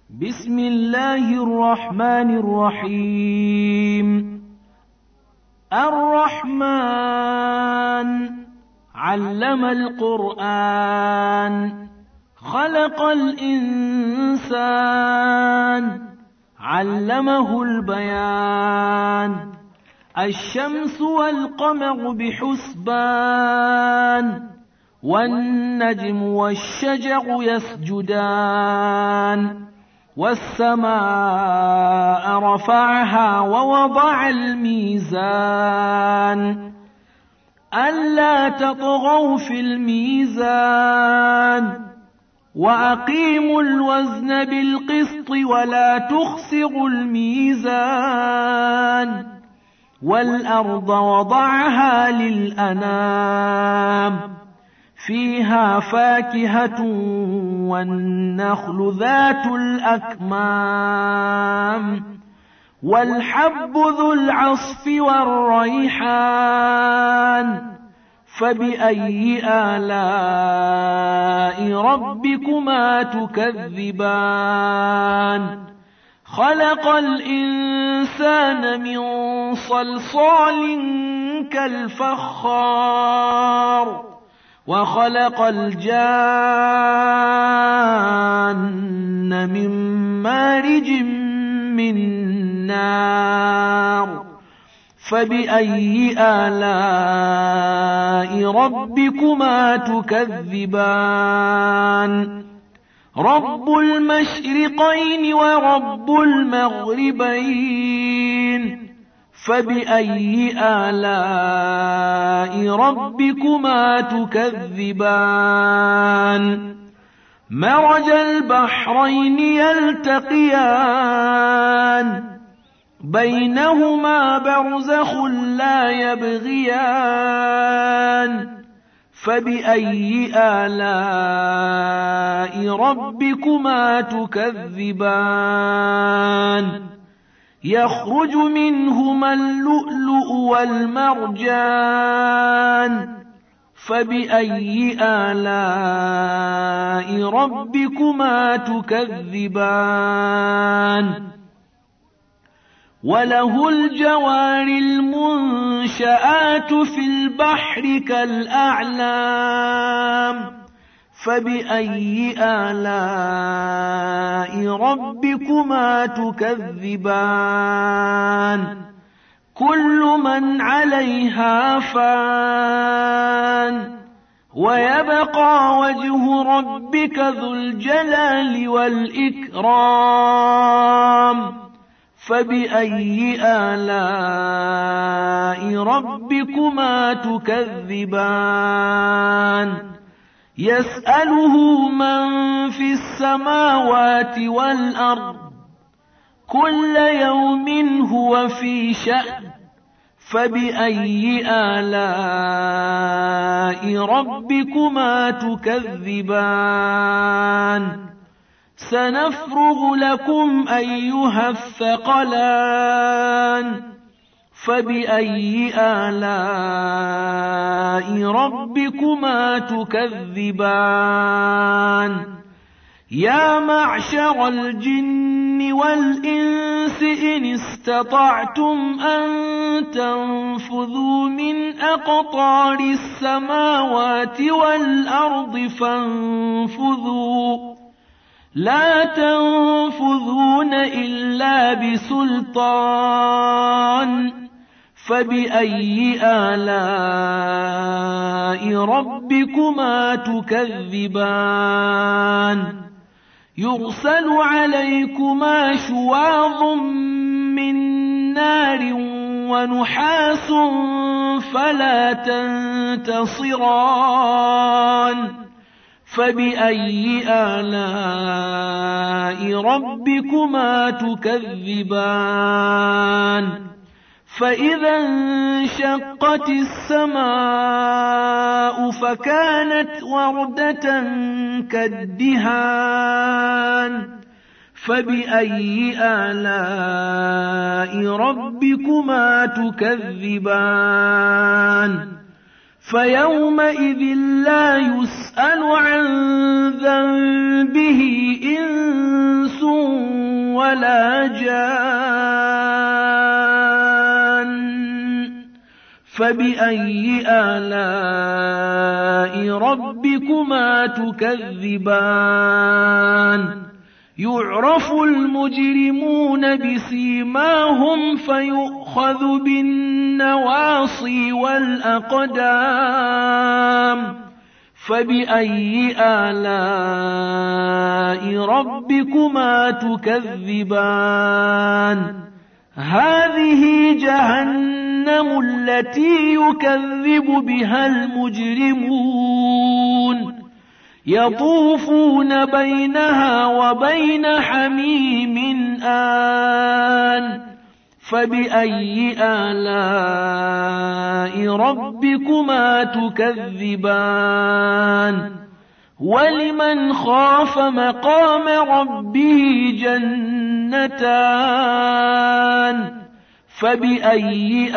بسم الله الرحمن الرحيم. الرحمن علم القرآن، خلق الإنسان، علمه البيان. الشمس والقمر بحسبان، والنجم والشجر يسجدان. والسماء رفعها ووضع الميزان، ألا تطغوا في الميزان، وأقيموا الوزن بالقسط ولا تخسروا الميزان. والأرض وضعها للأنام، فيها فاكهة والنخل ذات الأكمام، والحب ذو العصف والريحان. فبأي آلاء ربكما تكذبان؟ خلق الإنسان من صلصال كالفخار، وخلق الجان من مارج من نار. فبأي آلاء ربكما تكذبان؟ رب المشرقين ورب المغربين. فبأي آلاء ربكما تكذبان؟ مرج البحرين يلتقيان، بينهما برزخ لا يبغيان. فبأي آلاء ربكما تكذبان؟ يخرج منهما اللؤلؤ والمرجان. فبأي آلاء ربكما تكذبان؟ وله الجوار المنشآت في البحر كالأعلام. فبأي آلاء ربكما تكذبان؟ كل من عليها فان، ويبقى وجه ربك ذو الجلال والإكرام. فبأي آلاء ربكما تكذبان؟ يسأله من في السماوات والأرض، كل يوم هو في شأن. فبأي آلاء ربكما تكذبان؟ سنفرغ لكم أيها الثقلان. فبأي آلاء ربكما تكذبان؟ يا معشر الجن والإنس إن استطعتم أن تنفذوا من أقطار السماوات والأرض فانفذوا، لا تنفذون إلا بسلطان. فبأي آلاء ربكما تكذبان؟ يرسل عليكما شواظ من نار ونحاس فلا تنتصران. فبأي آلاء ربكما تكذبان؟ فإذا انشقت السماء فكانت وردة كالدهان. فبأي آلاء ربكما تكذبان؟ فيومئذ لا يسأل عن ذنبه إنس ولا جان فبأي آلاء ربكما تكذبان يعرف المجرمون بسيماهم فيؤخذ بالنواصي والأقدام فبأي آلاء ربكما تكذبان هذه جهنم التي يكذب بها المجرمون يطوفون بينها وبين حميم آن فبأي آلاء ربكما تكذبان ولمن خاف مقام ربه جنتان فبأي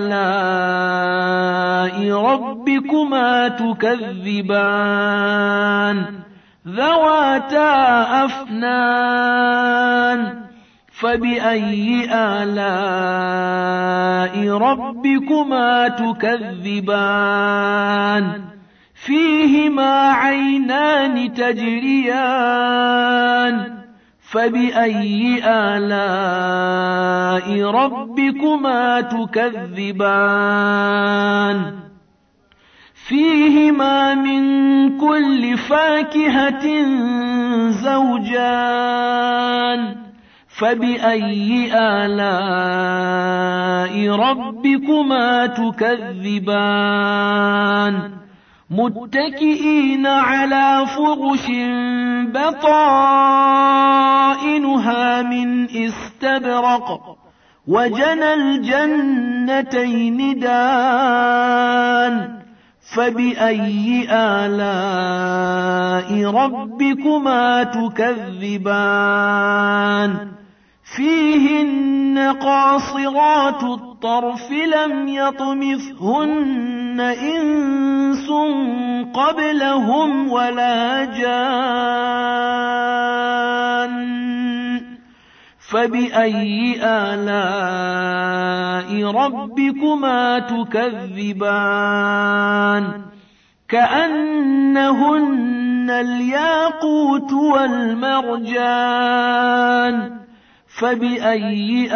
آلاء ربكما تكذبان ذواتا أفنان فبأي آلاء ربكما تكذبان فيهما عينان تجريان فبأي آلاء ربكما تكذبان فيهما من كل فاكهة زوجان فبأي آلاء ربكما تكذبان متكئين على فرش بطائنها من استبرق وجنى الجنتين دان فبأي آلاء ربكما تكذبان فيهن قاصرات الطرف لم يطمثهن إنس قبلهم ولا جان فبأي آلاء ربكما تكذبان كأنهن الياقوت والمرجان فبأي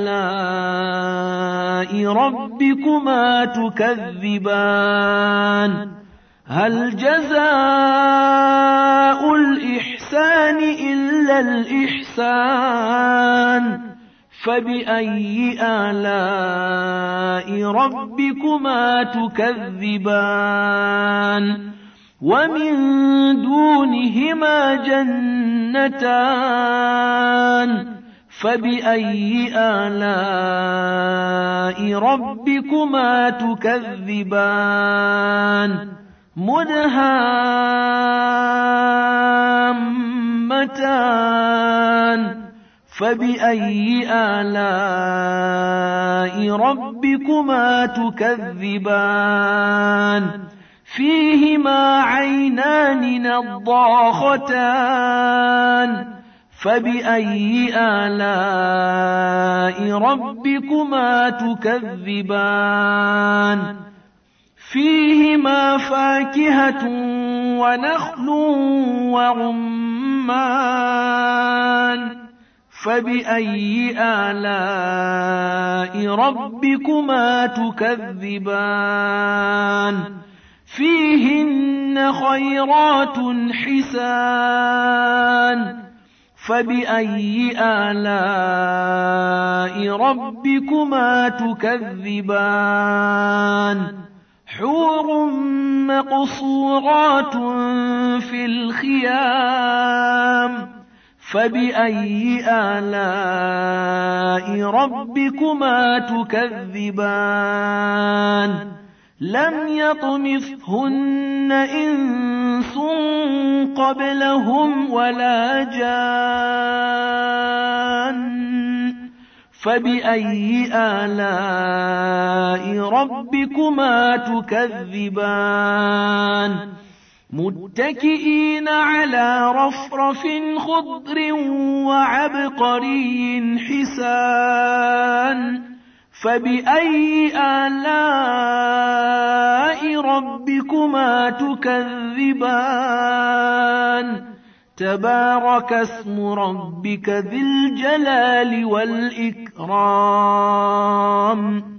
آلاء ربكما تكذبان هل جزاء الإحسان إلا الإحسان فبأي آلاء ربكما تكذبان ومن دونهما جنتان فبأي آلاء ربكما تكذبان مدهامتان فبأي آلاء ربكما تكذبان فيهما عينان نضاختان فبأي آلاء ربكما تكذبان فيهما فاكهة ونخل ورمان فبأي آلاء ربكما تكذبان فيهن خيرات حسان فبأي آلاء ربكما تكذبان حور مقصورات في الخيام فبأي آلاء ربكما تكذبان لم يطمثهن إنس قبلهم ولا جان فبأي آلاء ربكما تكذبان متكئين على رفرف خضر وعنب عبقري حسان فبأي آلاء ربكما تكذبان تبارك اسم ربك ذي الجلال والإكرام